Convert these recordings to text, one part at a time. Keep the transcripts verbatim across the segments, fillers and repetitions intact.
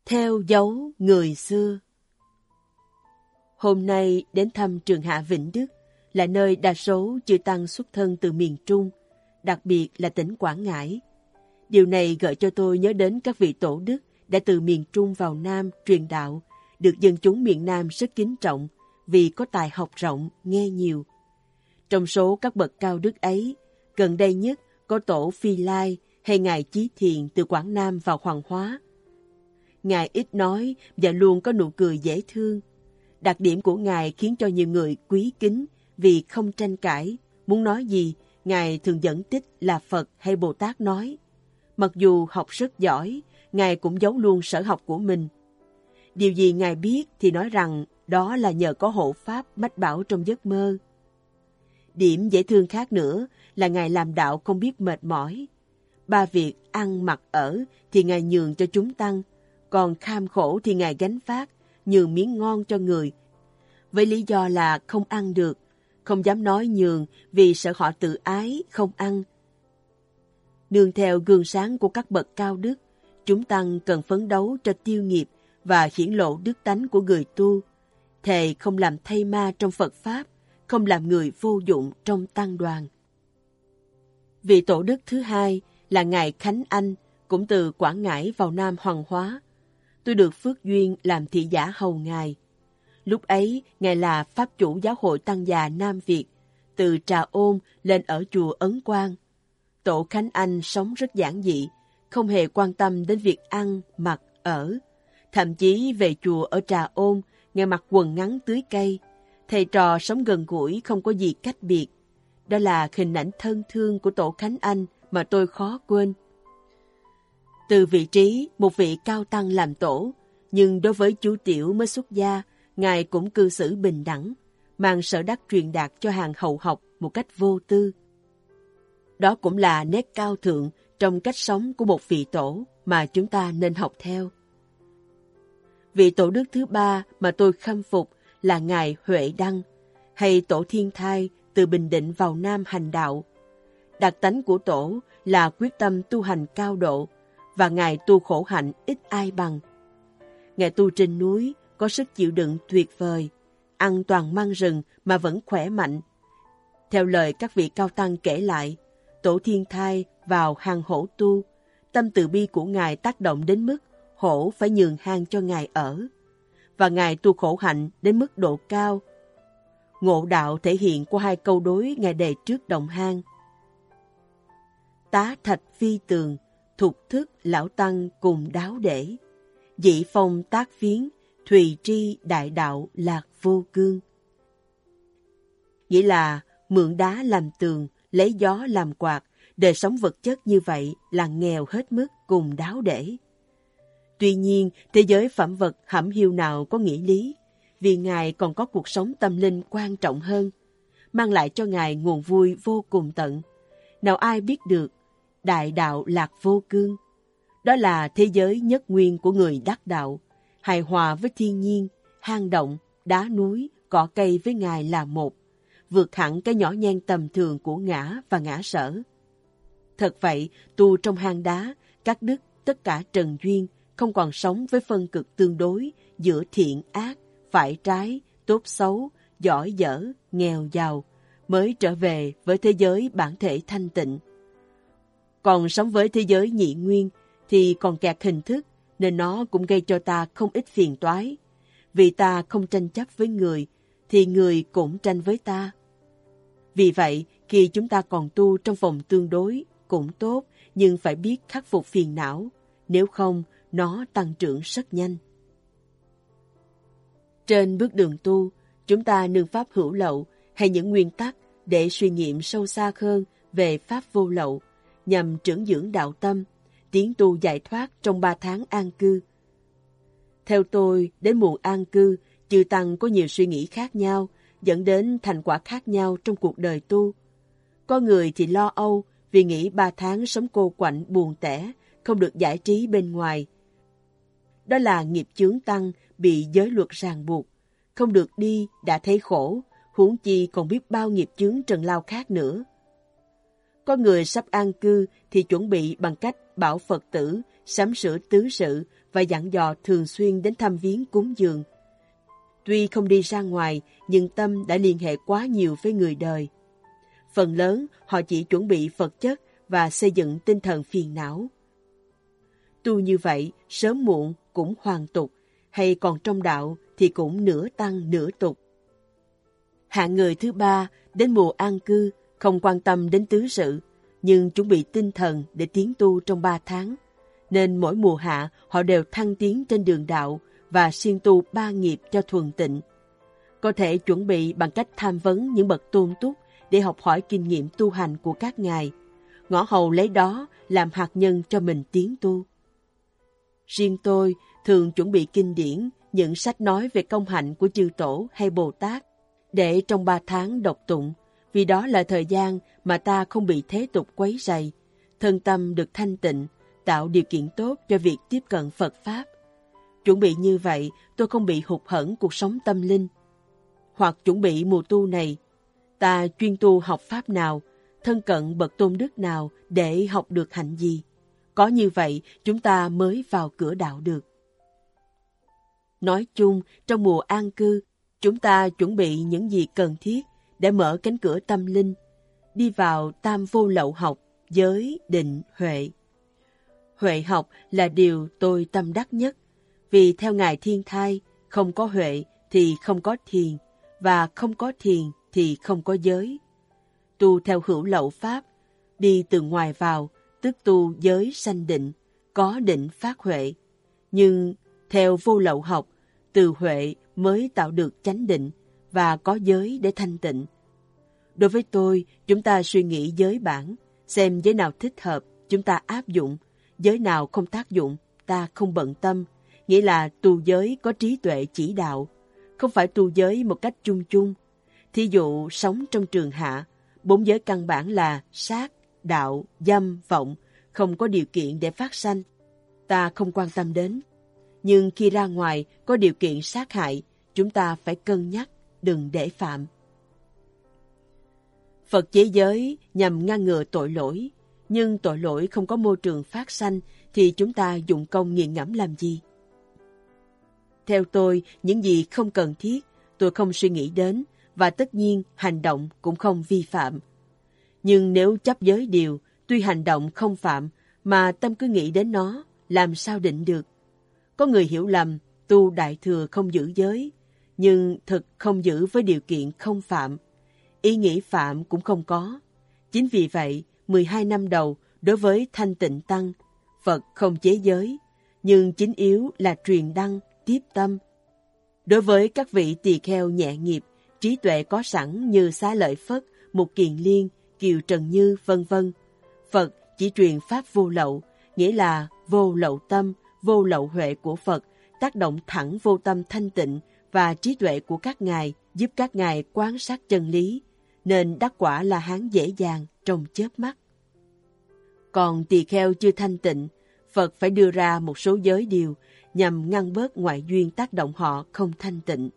Theo dấu người xưa. Hôm nay đến thăm trường Hạ Vĩnh Đức, là nơi đa số chư tăng xuất thân từ miền Trung, đặc biệt là tỉnh Quảng Ngãi. Điều này gợi cho tôi nhớ đến các vị tổ đức đã từ miền Trung vào Nam truyền đạo, được dân chúng miền Nam rất kính trọng vì có tài học rộng, nghe nhiều. Trong số các bậc cao đức ấy, gần đây nhất có tổ Phi Lai hay Ngài Chí Thiện từ Quảng Nam vào Hoàng Hóa. Ngài ít nói và luôn có nụ cười dễ thương. Đặc điểm của Ngài khiến cho nhiều người quý kính vì không tranh cãi. Muốn nói gì, Ngài thường dẫn tích là Phật hay Bồ Tát nói. Mặc dù học rất giỏi, Ngài cũng giấu luôn sở học của mình. Điều gì Ngài biết thì nói rằng đó là nhờ có hộ pháp mách bảo trong giấc mơ. Điểm dễ thương khác nữa là Ngài làm đạo không biết mệt mỏi. Ba việc ăn, mặc, ở thì Ngài nhường cho chúng tăng, còn kham khổ thì Ngài gánh vác, nhường miếng ngon cho người. Với lý do là không ăn được, không dám nói nhường vì sợ họ tự ái, không ăn. Nương theo gương sáng của các bậc cao đức, chúng tăng cần phấn đấu cho tiêu nghiệp và hiển lộ đức tánh của người tu, thề không làm thay ma trong Phật Pháp, không làm người vô dụng trong tăng đoàn. Vị tổ đức thứ hai là Ngài Khánh Anh, cũng từ Quảng Ngãi vào Nam Hoàng Hóa. Tôi được phước duyên làm thị giả hầu Ngài. Lúc ấy, Ngài là Pháp chủ Giáo hội Tăng già Nam Việt, từ Trà Ôn lên ở chùa Ấn Quang. Tổ Khánh Anh sống rất giản dị, không hề quan tâm đến việc ăn, mặc, ở. Thậm chí về chùa ở Trà Ôn, Ngài mặc quần ngắn tưới cây. Thầy trò sống gần gũi không có gì cách biệt. Đó là hình ảnh thân thương của Tổ Khánh Anh mà tôi khó quên. Từ vị trí một vị cao tăng làm tổ, nhưng đối với chú tiểu mới xuất gia, Ngài cũng cư xử bình đẳng, mang sở đắc truyền đạt cho hàng hậu học một cách vô tư. Đó cũng là nét cao thượng trong cách sống của một vị tổ mà chúng ta nên học theo. Vị tổ đức thứ ba mà tôi khâm phục là Ngài Huệ Đăng, hay Tổ Thiên Thai từ Bình Định vào Nam hành đạo. Đặc tánh của tổ là quyết tâm tu hành cao độ, và Ngài tu khổ hạnh ít ai bằng. Ngài tu trên núi có sức chịu đựng tuyệt vời, ăn toàn măng rừng mà vẫn khỏe mạnh. Theo lời các vị cao tăng kể lại, Tổ Thiên Thai vào hang hổ tu, tâm từ bi của Ngài tác động đến mức hổ phải nhường hang cho Ngài ở. Và Ngài tu khổ hạnh đến mức độ cao. Ngộ đạo thể hiện qua hai câu đối Ngài đề trước động hang. Tá thạch phi tường, thục thức lão tăng cùng đáo để. Dị phong tác phiến, thùy tri đại đạo lạc vô cương. Nghĩa là mượn đá làm tường, lấy gió làm quạt, đời sống vật chất như vậy là nghèo hết mức cùng đáo để. Tuy nhiên, thế giới phẩm vật hẩm hiu nào có nghĩa lý, vì Ngài còn có cuộc sống tâm linh quan trọng hơn, mang lại cho Ngài nguồn vui vô cùng tận. Nào ai biết được, đại đạo lạc vô cương. Đó là thế giới nhất nguyên của người đắc đạo, hài hòa với thiên nhiên, hang động, đá núi, cỏ cây với Ngài là một, vượt hẳn cái nhỏ nhen tầm thường của ngã và ngã sở. Thật vậy, tu trong hang đá, các đức tất cả trần duyên, không còn sống với phân cực tương đối giữa thiện ác, phải trái, tốt xấu, giỏi dở, nghèo giàu, mới trở về với thế giới bản thể thanh tịnh. Còn sống với thế giới nhị nguyên thì còn kẹt hình thức, nên nó cũng gây cho ta không ít phiền toái. Vì ta không tranh chấp với người, thì người cũng tranh với ta. Vì vậy, khi chúng ta còn tu trong vòng tương đối cũng tốt, nhưng phải biết khắc phục phiền não, nếu không nó tăng trưởng rất nhanh. Trên bước đường tu, chúng ta nương pháp hữu lậu hay những nguyên tắc để suy nghiệm sâu xa hơn về pháp vô lậu, nhằm trưởng dưỡng đạo tâm, tiến tu giải thoát trong ba tháng an cư. Theo tôi, đến mùa an cư, chư tăng có nhiều suy nghĩ khác nhau, dẫn đến thành quả khác nhau trong cuộc đời tu. Có người thì lo âu vì nghĩ ba tháng sống cô quạnh buồn tẻ, không được giải trí bên ngoài. Đó là nghiệp chướng tăng bị giới luật ràng buộc, không được đi đã thấy khổ, huống chi còn biết bao nghiệp chướng trần lao khác nữa. Có người sắp an cư thì chuẩn bị bằng cách bảo Phật tử, sắm sửa tứ sự và dặn dò thường xuyên đến thăm viếng cúng dường. Tuy không đi ra ngoài, nhưng tâm đã liên hệ quá nhiều với người đời. Phần lớn họ chỉ chuẩn bị vật chất và xây dựng tinh thần phiền não. Tu như vậy, sớm muộn cũng hoàn tục, hay còn trong đạo thì cũng nửa tăng nửa tục. Hạng người thứ ba, đến mùa an cư, không quan tâm đến tứ sự, nhưng chuẩn bị tinh thần để tiến tu trong ba tháng. Nên mỗi mùa hạ họ đều thăng tiến trên đường đạo và siêng tu ba nghiệp cho thuần tịnh. Có thể chuẩn bị bằng cách tham vấn những bậc tôn túc để học hỏi kinh nghiệm tu hành của các ngài, ngõ hầu lấy đó làm hạt nhân cho mình tiến tu. Riêng tôi thường chuẩn bị kinh điển, những sách nói về công hạnh của chư tổ hay Bồ Tát, để trong ba tháng đọc tụng, vì đó là thời gian mà ta không bị thế tục quấy rầy, thân tâm được thanh tịnh, tạo điều kiện tốt cho việc tiếp cận Phật Pháp. Chuẩn bị như vậy, tôi không bị hụt hẫng cuộc sống tâm linh. Hoặc chuẩn bị mùa tu này, ta chuyên tu học Pháp nào, thân cận bậc tôn đức nào để học được hạnh gì. Có như vậy, chúng ta mới vào cửa đạo được. Nói chung, trong mùa an cư, chúng ta chuẩn bị những gì cần thiết để mở cánh cửa tâm linh, đi vào tam vô lậu học, giới, định, huệ. Huệ học là điều tôi tâm đắc nhất, vì theo Ngài Thiên Thai, không có huệ thì không có thiền, và không có thiền thì không có giới. Tu theo hữu lậu pháp, đi từ ngoài vào, tức tu giới sanh định, có định phát huệ. Nhưng theo vô lậu học, từ huệ mới tạo được chánh định và có giới để thanh tịnh. Đối với tôi, chúng ta suy nghĩ giới bản, xem giới nào thích hợp, chúng ta áp dụng, giới nào không tác dụng, ta không bận tâm, nghĩa là tu giới có trí tuệ chỉ đạo, không phải tu giới một cách chung chung. Thí dụ sống trong trường hạ, bốn giới căn bản là sát, đạo, dâm, vọng, không có điều kiện để phát sanh, ta không quan tâm đến. Nhưng khi ra ngoài có điều kiện sát hại, chúng ta phải cân nhắc, đừng để phạm. Phật chế giới nhằm ngăn ngừa tội lỗi, nhưng tội lỗi không có môi trường phát sanh thì chúng ta dụng công nghiền ngẫm làm gì? Theo tôi, những gì không cần thiết, tôi không suy nghĩ đến, và tất nhiên hành động cũng không vi phạm. Nhưng nếu chấp giới điều, tuy hành động không phạm, mà tâm cứ nghĩ đến nó, làm sao định được? Có người hiểu lầm, tu đại thừa không giữ giới, nhưng thực không giữ với điều kiện không phạm. Ý nghĩ phạm cũng không có. Chính vì vậy, mười hai năm đầu, đối với Thanh Tịnh Tăng, Phật không chế giới, nhưng chính yếu là truyền đăng, tiếp tâm. Đối với các vị tỳ kheo nhẹ nghiệp, trí tuệ có sẵn như Xá Lợi Phất, Mục Kiền Liên, Kiều Trần Như, vân vân, Phật chỉ truyền pháp vô lậu, nghĩa là vô lậu tâm, vô lậu huệ của Phật, tác động thẳng vô tâm thanh tịnh và trí tuệ của các ngài, giúp các ngài quan sát chân lý, nên đắc quả La Hán dễ dàng trong chớp mắt. Còn tỳ kheo chưa thanh tịnh, Phật phải đưa ra một số giới điều nhằm ngăn bớt ngoại duyên tác động họ không thanh tịnh.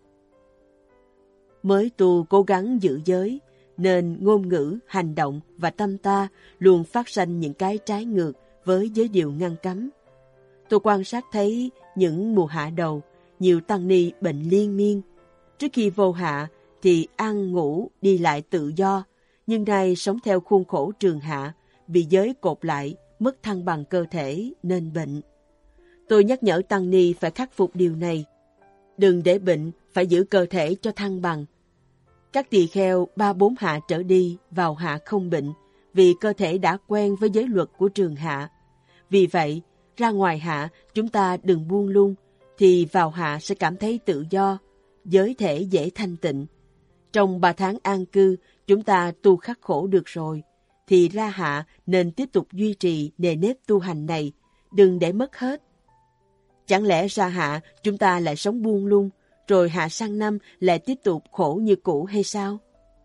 Mới tu cố gắng giữ giới, nên ngôn ngữ, hành động và tâm ta luôn phát sanh những cái trái ngược với giới điều ngăn cấm. Tôi quan sát thấy những mùa hạ đầu, nhiều tăng ni bệnh liên miên. Trước khi vô hạ thì ăn, ngủ, đi lại tự do, nhưng nay sống theo khuôn khổ trường hạ, bị giới cột lại, mất thăng bằng cơ thể nên bệnh. Tôi nhắc nhở tăng ni phải khắc phục điều này. Đừng để bệnh, phải giữ cơ thể cho thăng bằng. Các tỳ kheo ba bốn hạ trở đi vào hạ không bệnh, vì cơ thể đã quen với giới luật của trường hạ. Vì vậy, ra ngoài hạ chúng ta đừng buông lung, thì vào hạ sẽ cảm thấy tự do, giới thể dễ thanh tịnh. Trong ba tháng an cư, chúng ta tu khắc khổ được rồi, thì ra hạ nên tiếp tục duy trì nề nếp tu hành này, đừng để mất hết. Chẳng lẽ ra hạ chúng ta lại sống buông lung, rồi hạ sang năm lại tiếp tục khổ như cũ hay sao?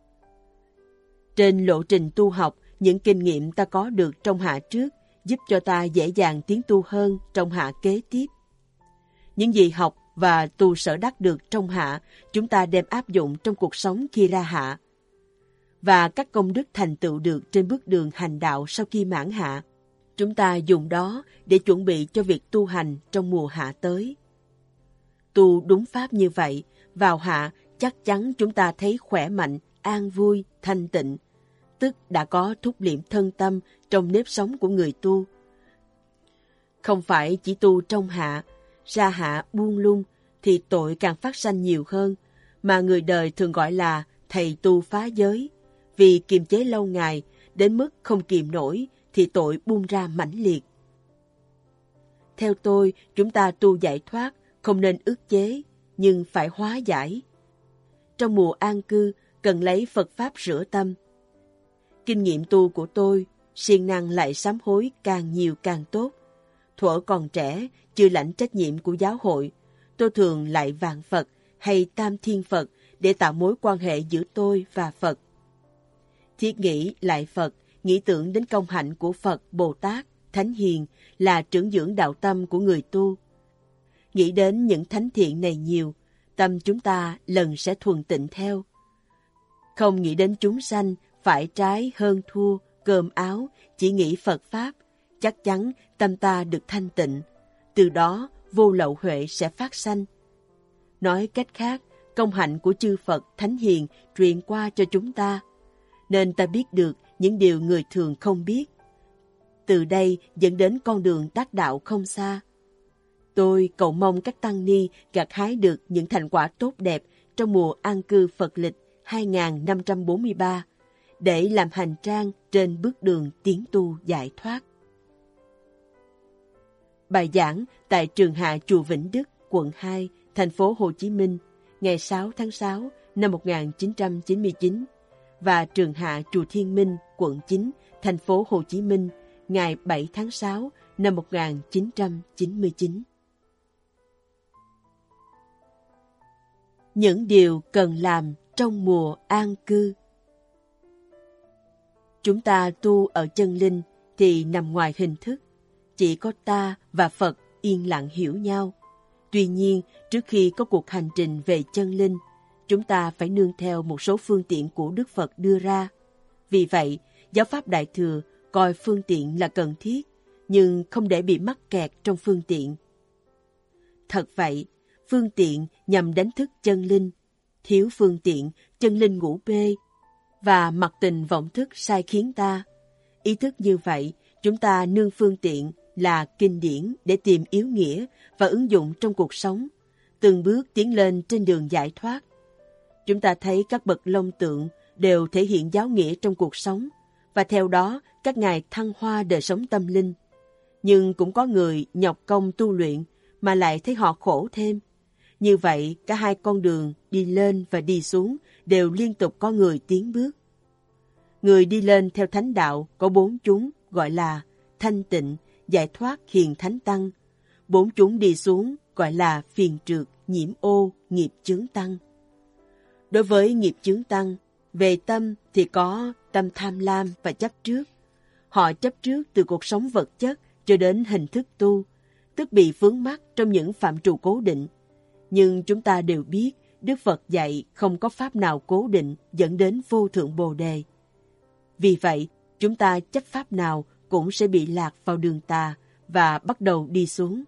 Trên lộ trình tu học, những kinh nghiệm ta có được trong hạ trước giúp cho ta dễ dàng tiến tu hơn trong hạ kế tiếp. Những gì học và tu sở đắc được trong hạ, chúng ta đem áp dụng trong cuộc sống khi ra hạ. và các công đức thành tựu được trên bước đường hành đạo sau khi mãn hạ. Chúng ta dùng đó để chuẩn bị cho việc tu hành trong mùa hạ tới. Tu đúng pháp như vậy, vào hạ chắc chắn chúng ta thấy khỏe mạnh, an vui, thanh tịnh, tức đã có thúc liệm thân tâm trong nếp sống của người tu. Không phải chỉ tu trong hạ, ra hạ buông lung thì tội càng phát sanh nhiều hơn, mà người đời thường gọi là thầy tu phá giới, vì kiềm chế lâu ngày đến mức không kìm nổi thì tội bung ra mãnh liệt. Theo tôi, chúng ta tu giải thoát không nên ức chế, nhưng phải hóa giải. Trong mùa an cư, cần lấy Phật Pháp rửa tâm. Kinh nghiệm tu của tôi, siêng năng lại sám hối càng nhiều càng tốt. Thuở còn trẻ, chưa lãnh trách nhiệm của giáo hội, tôi thường lại vạn Phật hay tam thiên Phật để tạo mối quan hệ giữa tôi và Phật. Thiết nghĩ lại Phật, nghĩ tưởng đến công hạnh của Phật, Bồ Tát, Thánh Hiền là trưởng dưỡng đạo tâm của người tu. Nghĩ đến những thánh thiện này nhiều, tâm chúng ta lần sẽ thuần tịnh theo. Không nghĩ đến chúng sanh, phải trái hơn thua, cơm áo, chỉ nghĩ Phật Pháp, chắc chắn tâm ta được thanh tịnh. Từ đó, vô lậu huệ sẽ phát sanh. Nói cách khác, công hạnh của chư Phật, Thánh Hiền truyền qua cho chúng ta, nên ta biết được những điều người thường không biết. Từ đây dẫn đến con đường đắc đạo không xa. Tôi cầu mong các tăng ni gặt hái được những thành quả tốt đẹp trong mùa an cư Phật lịch hai nghìn năm trăm bốn mươi ba để làm hành trang trên bước đường tiến tu giải thoát. Bài giảng tại trường Hạ chùa Vĩnh Đức, quận hai, thành phố Hồ Chí Minh, ngày sáu tháng sáu năm một nghìn chín trăm chín mươi chín và trường Hạ chùa Thiên Minh, quận chín, thành phố Hồ Chí Minh, ngày bảy tháng sáu năm một nghìn chín trăm chín mươi chín. Những điều cần làm trong mùa an cư. Chúng ta tu ở chân linh thì nằm ngoài hình thức, chỉ có ta và Phật yên lặng hiểu nhau. Tuy nhiên, trước khi có cuộc hành trình về chân linh, chúng ta phải nương theo một số phương tiện của Đức Phật đưa ra. Vì vậy, Giáo pháp Đại Thừa coi phương tiện là cần thiết, nhưng không để bị mắc kẹt trong phương tiện. Thật vậy, phương tiện nhằm đánh thức chân linh, thiếu phương tiện, chân linh ngủ bê, và mặc tình vọng thức sai khiến ta. Ý thức như vậy, chúng ta nương phương tiện là kinh điển để tìm yếu nghĩa và ứng dụng trong cuộc sống, từng bước tiến lên trên đường giải thoát. Chúng ta thấy các bậc long tượng đều thể hiện giáo nghĩa trong cuộc sống, và theo đó các ngài thăng hoa đời sống tâm linh. Nhưng cũng có người nhọc công tu luyện mà lại thấy họ khổ thêm. Như vậy, cả hai con đường đi lên và đi xuống đều liên tục có người tiến bước. Người đi lên theo thánh đạo có bốn chúng gọi là thanh tịnh, giải thoát, hiền thánh tăng. Bốn chúng đi xuống gọi là phiền trượt, nhiễm ô, nghiệp chướng tăng. Đối với nghiệp chướng tăng, về tâm thì có tâm tham lam và chấp trước. Họ chấp trước từ cuộc sống vật chất cho đến hình thức tu, tức bị vướng mắc trong những phạm trù cố định. Nhưng chúng ta đều biết Đức Phật dạy không có pháp nào cố định dẫn đến vô thượng Bồ Đề. Vì vậy, chúng ta chấp pháp nào cũng sẽ bị lạc vào đường tà và bắt đầu đi xuống.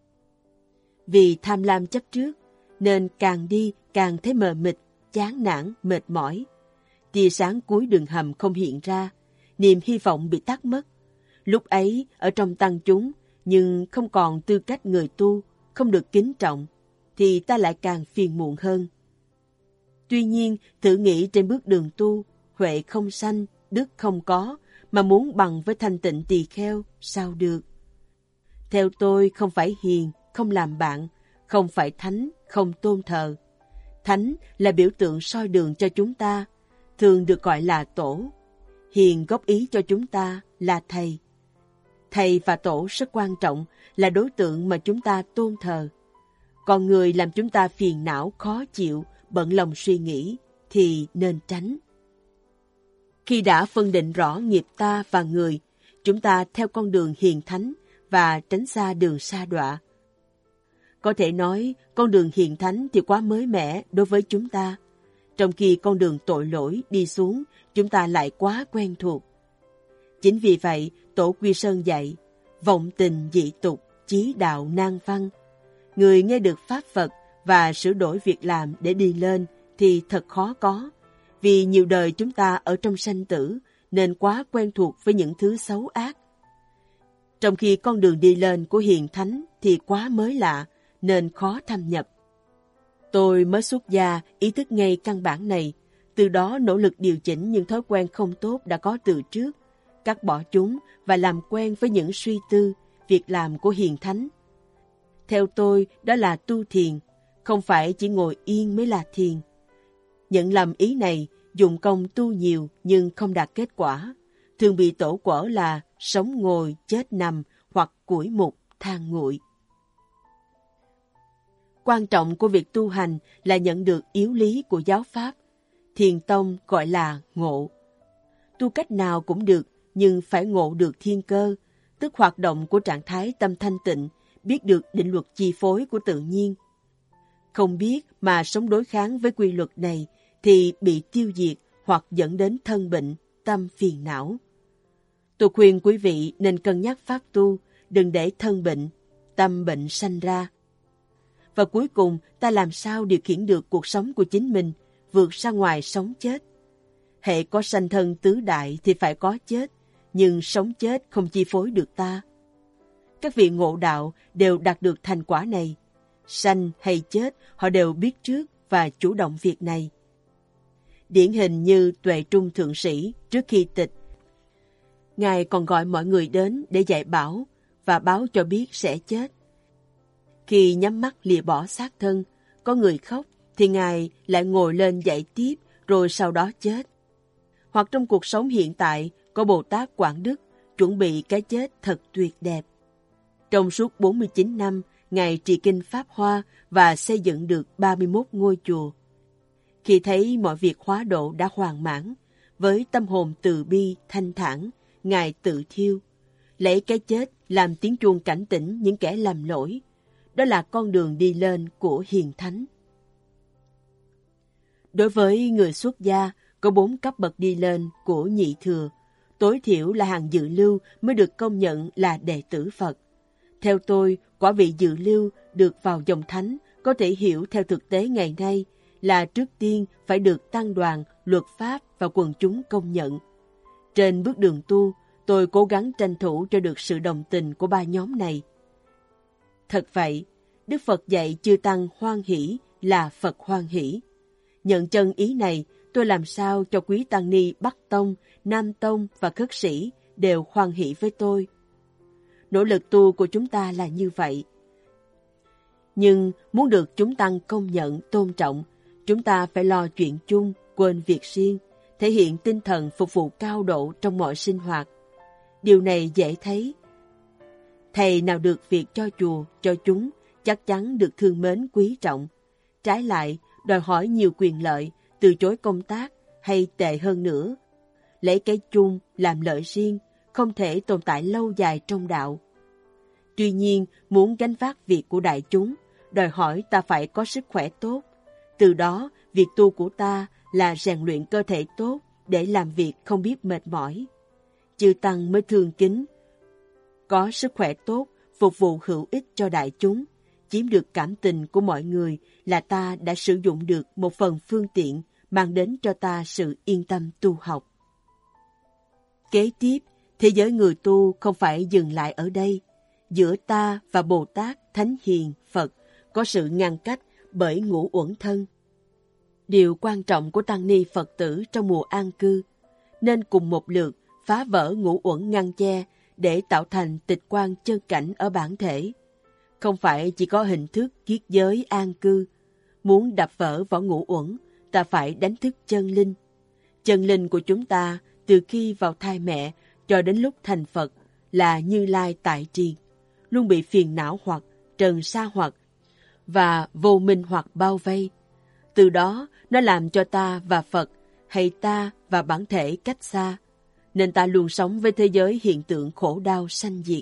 Vì tham lam chấp trước, nên càng đi càng thấy mờ mịt, chán nản, mệt mỏi. Tia sáng cuối đường hầm không hiện ra, niềm hy vọng bị tắt mất. Lúc ấy, ở trong tăng chúng, nhưng không còn tư cách người tu, không được kính trọng, thì ta lại càng phiền muộn hơn. Tuy nhiên, thử nghĩ trên bước đường tu, huệ không sanh, đức không có, mà muốn bằng với thanh tịnh tỳ kheo, sao được? Theo tôi, không phải hiền, không làm bạn, không phải thánh, không tôn thờ. Thánh là biểu tượng soi đường cho chúng ta, thường được gọi là tổ. Hiền góp ý cho chúng ta là thầy. Thầy và tổ rất quan trọng, là đối tượng mà chúng ta tôn thờ. Còn người làm chúng ta phiền não, khó chịu, bận lòng suy nghĩ, thì nên tránh. Khi đã phân định rõ nghiệp ta và người, chúng ta theo con đường hiền thánh và tránh xa đường sa đọa. Có thể nói, con đường hiền thánh thì quá mới mẻ đối với chúng ta. trong khi con đường tội lỗi đi xuống chúng ta lại quá quen thuộc. Chính vì vậy, Tổ Quy Sơn dạy, vọng tình dị tục, chí đạo nan văn. Người nghe được Pháp Phật và sửa đổi việc làm để đi lên thì thật khó có, vì nhiều đời chúng ta ở trong sanh tử nên quá quen thuộc với những thứ xấu ác. Trong khi con đường đi lên của hiền thánh thì quá mới lạ nên khó thâm nhập. Tôi mới xuất gia ý thức ngay căn bản này, từ đó nỗ lực điều chỉnh những thói quen không tốt đã có từ trước, cắt bỏ chúng và làm quen với những suy tư, việc làm của hiền thánh. Theo tôi, đó là tu thiền, không phải chỉ ngồi yên mới là thiền. Nhận lầm ý này, dùng công tu nhiều nhưng không đạt kết quả, thường bị tổ quở là sống ngồi, chết nằm hoặc củi mục, than nguội. Quan trọng của việc tu hành là nhận được yếu lý của giáo pháp. Thiền tông gọi là ngộ. Tu cách nào cũng được, nhưng phải ngộ được thiên cơ, tức hoạt động của trạng thái tâm thanh tịnh, biết được định luật chi phối của tự nhiên. Không biết mà sống đối kháng với quy luật này thì bị tiêu diệt hoặc dẫn đến thân bệnh, tâm phiền não. Tôi khuyên quý vị nên cân nhắc pháp tu, đừng để thân bệnh, tâm bệnh sanh ra. Và cuối cùng, ta làm sao điều khiển được cuộc sống của chính mình, vượt ra ngoài sống chết. Hệ có sanh thân tứ đại thì phải có chết, nhưng sống chết không chi phối được ta. Các vị ngộ đạo đều đạt được thành quả này. Sanh hay chết, họ đều biết trước và chủ động việc này. Điển hình như Tuệ Trung Thượng Sĩ trước khi tịch. Ngài còn gọi mọi người đến để dạy bảo và báo cho biết sẽ chết. Khi nhắm mắt lìa bỏ xác thân, có người khóc thì Ngài lại ngồi lên dạy tiếp rồi sau đó chết. Hoặc trong cuộc sống hiện tại, có Bồ Tát Quảng Đức chuẩn bị cái chết thật tuyệt đẹp. Trong suốt bốn mươi chín năm, Ngài trì kinh Pháp Hoa và xây dựng được ba mươi mốt ngôi chùa. Khi thấy mọi việc hóa độ đã hoàn mãn, với tâm hồn từ bi, thanh thản, Ngài tự thiêu, lấy cái chết làm tiếng chuông cảnh tỉnh những kẻ làm lỗi. Đó là con đường đi lên của hiền thánh. Đối với người xuất gia, có bốn cấp bậc đi lên của nhị thừa, tối thiểu là hàng dự lưu mới được công nhận là đệ tử Phật. Theo tôi, quả vị dự lưu được vào dòng thánh có thể hiểu theo thực tế ngày nay là trước tiên phải được tăng đoàn, luật pháp và quần chúng công nhận. Trên bước đường tu, tôi cố gắng tranh thủ cho được sự đồng tình của ba nhóm này. Thật vậy, Đức Phật dạy chư tăng hoan hỷ là Phật hoan hỷ. Nhận chân ý này, tôi làm sao cho quý tăng ni Bắc Tông, Nam Tông và khất sĩ đều hoan hỷ với tôi. Nỗ lực tu của chúng ta là như vậy. Nhưng muốn được chúng tăng công nhận, tôn trọng, chúng ta phải lo chuyện chung, quên việc riêng, thể hiện tinh thần phục vụ cao độ trong mọi sinh hoạt. Điều này dễ thấy. Thầy nào được việc cho chùa, cho chúng, chắc chắn được thương mến quý trọng. Trái lại, đòi hỏi nhiều quyền lợi, từ chối công tác hay tệ hơn nữa, lấy cái chung làm lợi riêng, không thể tồn tại lâu dài trong đạo. Tuy nhiên, muốn gánh vác việc của đại chúng, đòi hỏi ta phải có sức khỏe tốt. Từ đó, việc tu của ta là rèn luyện cơ thể tốt để làm việc không biết mệt mỏi. Chư tăng mới thương kính. Có sức khỏe tốt, phục vụ hữu ích cho đại chúng, chiếm được cảm tình của mọi người là ta đã sử dụng được một phần phương tiện mang đến cho ta sự yên tâm tu học. Kế tiếp, thế giới người tu không phải dừng lại ở đây. Giữa ta và Bồ Tát, Thánh Hiền, Phật có sự ngăn cách bởi ngũ uẩn thân. Điều quan trọng của tăng ni Phật tử trong mùa an cư nên cùng một lượt phá vỡ ngũ uẩn ngăn che để tạo thành tịch quan chân cảnh ở bản thể. Không phải chỉ có hình thức kiết giới an cư. Muốn đập vỡ vỏ ngũ uẩn, ta phải đánh thức chân linh. Chân linh của chúng ta từ khi vào thai mẹ cho đến lúc thành Phật là Như Lai tại triền, luôn bị phiền não hoặc trần sa hoặc và vô minh hoặc bao vây. Từ đó nó làm cho ta và Phật hay ta và bản thể cách xa, nên ta luôn sống với thế giới hiện tượng khổ đau sanh diệt.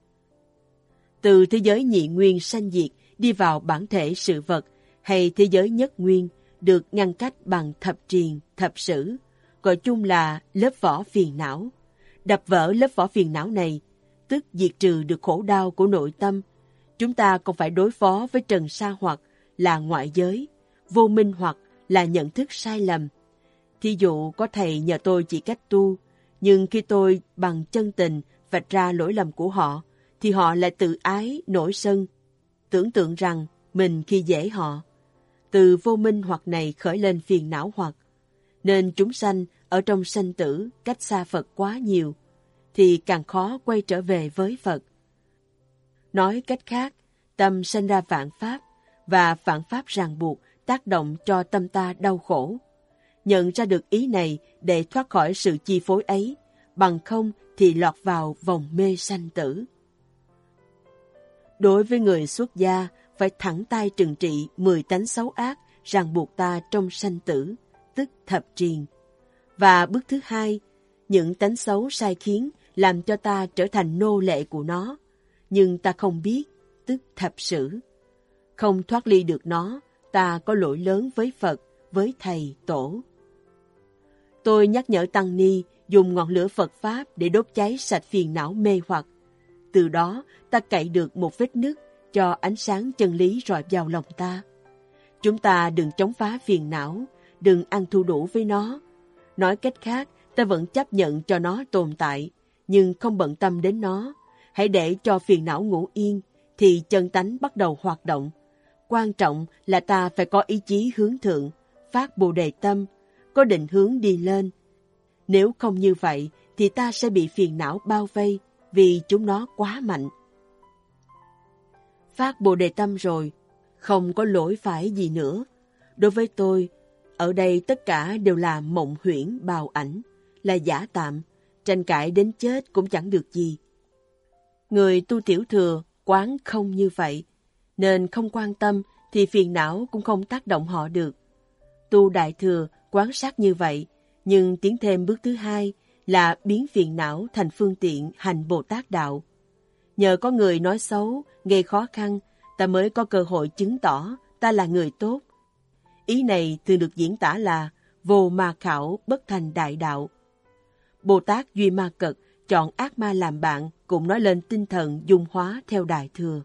Từ thế giới nhị nguyên sanh diệt đi vào bản thể sự vật hay thế giới nhất nguyên, được ngăn cách bằng thập triền, thập sử, gọi chung là lớp vỏ phiền não. Đập vỡ lớp vỏ phiền não này, tức diệt trừ được khổ đau của nội tâm, chúng ta còn phải đối phó với trần sa hoặc là ngoại giới, vô minh hoặc là nhận thức sai lầm. Thí dụ có thầy nhờ tôi chỉ cách tu, nhưng khi tôi bằng chân tình vạch ra lỗi lầm của họ, thì họ lại tự ái, nổi sân, tưởng tượng rằng mình khi dễ họ. Từ vô minh hoặc này khởi lên phiền não hoặc, nên chúng sanh ở trong sanh tử cách xa Phật quá nhiều, thì càng khó quay trở về với Phật. Nói cách khác, tâm sanh ra vạn pháp, và vạn pháp ràng buộc tác động cho tâm ta đau khổ. Nhận ra được ý này để thoát khỏi sự chi phối ấy, bằng không thì lọt vào vòng mê sanh tử. Đối với người xuất gia, phải thẳng tay trừng trị mười tánh xấu ác ràng buộc ta trong sanh tử, tức thập triền. Và bước thứ hai, những tánh xấu sai khiến làm cho ta trở thành nô lệ của nó, nhưng ta không biết, tức thập sử. Không thoát ly được nó, ta có lỗi lớn với Phật, với Thầy, Tổ. Tôi nhắc nhở Tăng Ni dùng ngọn lửa Phật Pháp để đốt cháy sạch phiền não mê hoặc. Từ đó, ta cạy được một vết nứt cho ánh sáng chân lý rọi vào lòng ta. Chúng ta đừng chống phá phiền não, đừng ăn thua đủ với nó. Nói cách khác, ta vẫn chấp nhận cho nó tồn tại, nhưng không bận tâm đến nó. Hãy để cho phiền não ngủ yên, thì chân tánh bắt đầu hoạt động. Quan trọng là ta phải có ý chí hướng thượng, phát bồ đề tâm, có định hướng đi lên. Nếu không như vậy, thì ta sẽ bị phiền não bao vây, vì chúng nó quá mạnh. Phát bồ đề tâm rồi, không có lỗi phải gì nữa. Đối với tôi, ở đây tất cả đều là mộng huyễn bào ảnh, là giả tạm, tranh cãi đến chết cũng chẳng được gì. Người tu tiểu thừa quán không như vậy, nên không quan tâm thì phiền não cũng không tác động họ được. Tu đại thừa quán sát như vậy, nhưng tiến thêm bước thứ hai là biến phiền não thành phương tiện hành Bồ Tát đạo. Nhờ có người nói xấu, gây khó khăn, ta mới có cơ hội chứng tỏ ta là người tốt. Ý này thường được diễn tả là vô ma khảo bất thành đại đạo. Bồ Tát Duy Ma Cật chọn ác ma làm bạn cũng nói lên tinh thần dung hóa theo đại thừa.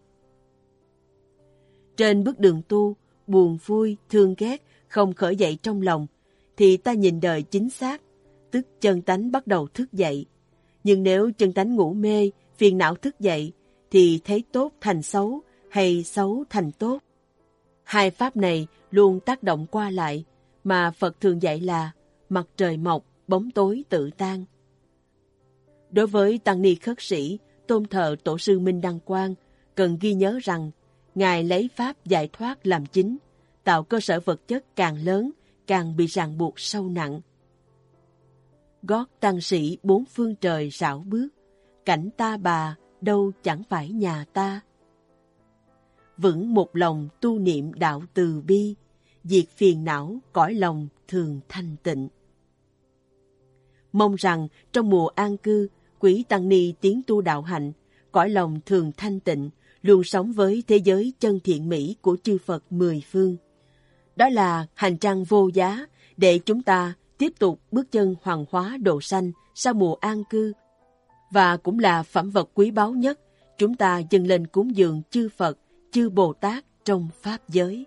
Trên bước đường tu, buồn vui, thương ghét không khởi dậy trong lòng, thì ta nhìn đời chính xác, tức chân tánh bắt đầu thức dậy. Nhưng nếu chân tánh ngủ mê, phiền não thức dậy, thì thấy tốt thành xấu hay xấu thành tốt. Hai pháp này luôn tác động qua lại, mà Phật thường dạy là mặt trời mọc, bóng tối tự tan. Đối với tăng ni khất sĩ, tôn thờ Tổ sư Minh Đăng Quang, cần ghi nhớ rằng Ngài lấy pháp giải thoát làm chính, tạo cơ sở vật chất càng lớn, càng bị ràng buộc sâu nặng. Gót tăng sĩ bốn phương trời rảo bước, cảnh ta bà đâu chẳng phải nhà ta. Vững một lòng tu niệm đạo từ bi, diệt phiền não cõi lòng thường thanh tịnh. Mong rằng trong mùa an cư, quý tăng ni tiến tu đạo hạnh, cõi lòng thường thanh tịnh, luôn sống với thế giới chân thiện mỹ của chư Phật mười phương. Đó là hành trang vô giá để chúng ta tiếp tục bước chân hoàng hóa độ sanh sau mùa an cư, và cũng là phẩm vật quý báu nhất chúng ta dâng lên cúng dường chư Phật, chư Bồ Tát trong Pháp giới.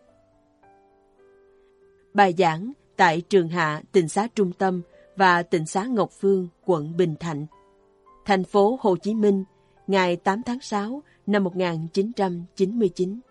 Bài giảng tại Trường Hạ Tịnh Xá Trung Tâm và Tịnh Xá Ngọc Phương, quận Bình Thạnh, thành phố Hồ Chí Minh, ngày tám tháng sáu năm một nghìn chín trăm chín mươi chín.